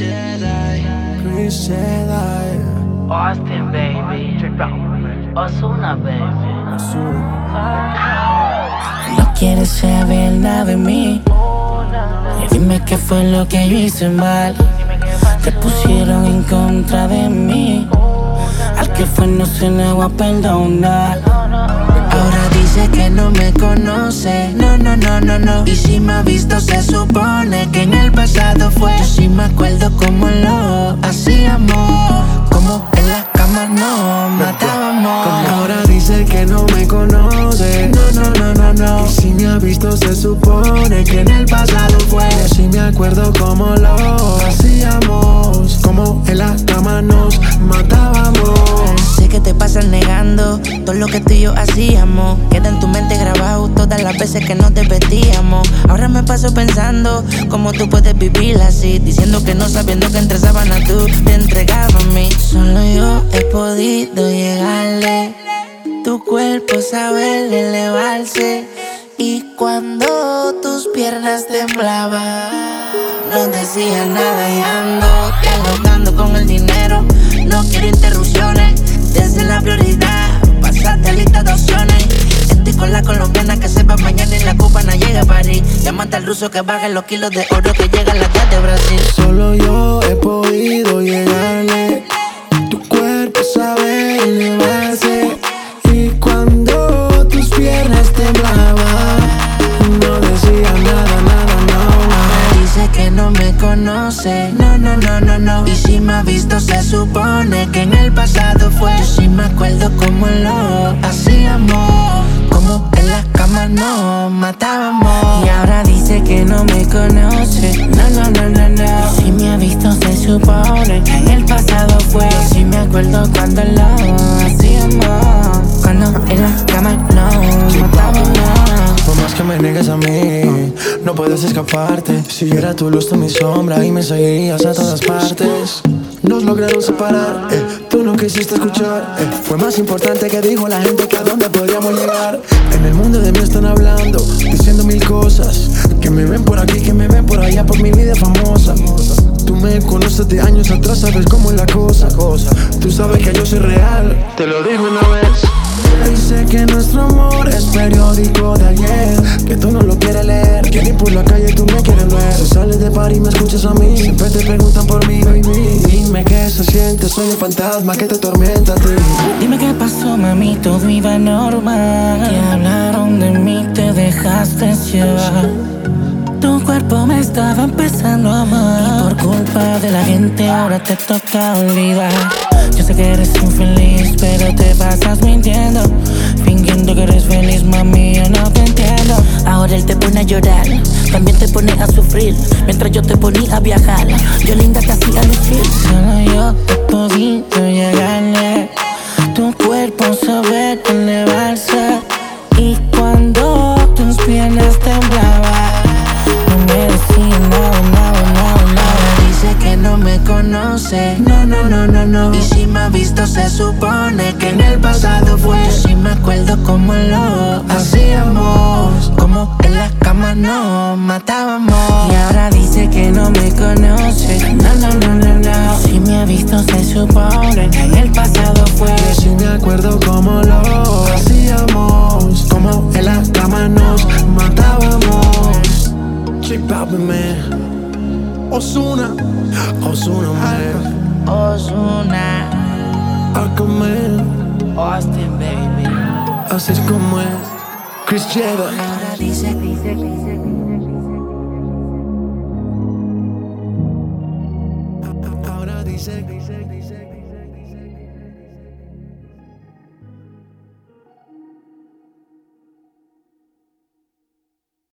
Chris Jedi. Austin, baby. Ozuna, baby. No quieres saber nada de mí. Y dime qué fue lo que yo hice mal. Te pusieron en contra de mí. Al que fue no se negó a perdonar. Ahora dice que no me conoce. No, no, no, no, no. Y si me ha visto se supone que en el pasado fue. Yo sí me acuerdo cómo lo hacíamos. Como en la cama nos matábamos. Ahora dice que no me conoce. No, no, no, no, no. Y si me ha visto se supone que en el pasado fue. Yo sí me acuerdo cómo lo hacíamos. Como en la cama nos matábamos. Sé que te pasas negando todo lo que tú y yo hacíamos. Queda en tu mente grabado todas las veces que nos desvestíamos. Ahora me paso pensando cómo tú puedes vivir así, diciendo que no, sabiendo que entre sábanas tú te entregabas a mí. Solo yo he podido llegarle. Tu cuerpo sabe elevarse. Y cuando tus piernas temblaban, no decía nada y ando dialogando con el dinero. No quiero interrupciones, desde la prioridad pasaste lista de opciones. Estoy con la colombiana que sepa mañana y la cubana llega a París. Llámate al ruso que baje los kilos de oro que llega a la casa de Brasil. Solo yo he podido llegarle. Tu cuerpo sabe elevarse. Y cuando tus piernas temblaban, no decía nada, nada, no. Dice que no me conoce. No, no, no, no, no. Y si me ha visto se supone que en el pasado fue. Yo sí me acuerdo cómo lo hacíamos. Como en las camas nos matábamos. Y ahora dice que no me conoce. No, no, no, no, no. Y si me ha visto se supone que en el pasado fue. Yo sí me acuerdo cuando lo hacíamos. Cuando en las camas nos matábamos. Por más que me niegues a mí, no puedes escaparte. Si yo era tu luz, tú mi sombra y me seguirías a todas partes. Nos lograron separar, tú no quisiste escuchar. Fue más importante que dijo la gente que a dónde podríamos llegar. En el mundo de mí están hablando, diciendo mil cosas. Que me ven por aquí, que me ven por allá, por mi vida famosa. Tú me conoces de años atrás, sabes cómo es la cosa. Tú sabes que yo soy real, te lo digo una vez. Dice que nuestro amor es periódico de ayer, que tú no lo quieres leer, que ni por la calle tú me quieres ver. Si sales de par y me escuchas a mí, siempre te preguntan por mí, baby. Dime qué se siente, soy el fantasma que te tormenta a ti. Dime qué pasó, mami, todo iba normal. Que hablaron de mí, te dejaste llevar. Tu cuerpo me estaba empezando a amar. Y por culpa de la gente ahora te toca olvidar. Yo sé que eres infeliz, pero te pasas mintiendo, fingiendo que eres feliz, mami, yo no te entiendo. Ahora él te pone a llorar, también te pone a sufrir, mientras yo te ponía a viajar, yo linda te hacía lucir. Solo yo he podido llegarle. Tu cuerpo sabe elevarse. Y cuando tus piernas temblaban, no me decía nada, nada, nada, nada. Dice que no me conoce. No, no, no, no, no. Y si me ha visto se supone que en el pasado fue. Yo sí me acuerdo cómo lo hacíamos. Como en las camas nos matábamos. Y ahora dice que no me conoce. No, no, no, no, no. Si me ha visto se supone que en el pasado fue. Yo sí me acuerdo cómo lo hacíamos. Como en la cama nos matábamos. J Balvin, man. Ozuna, man. Ozuna, Aquaman, Austin, baby. así es como es. Chris Jedi. ahora dice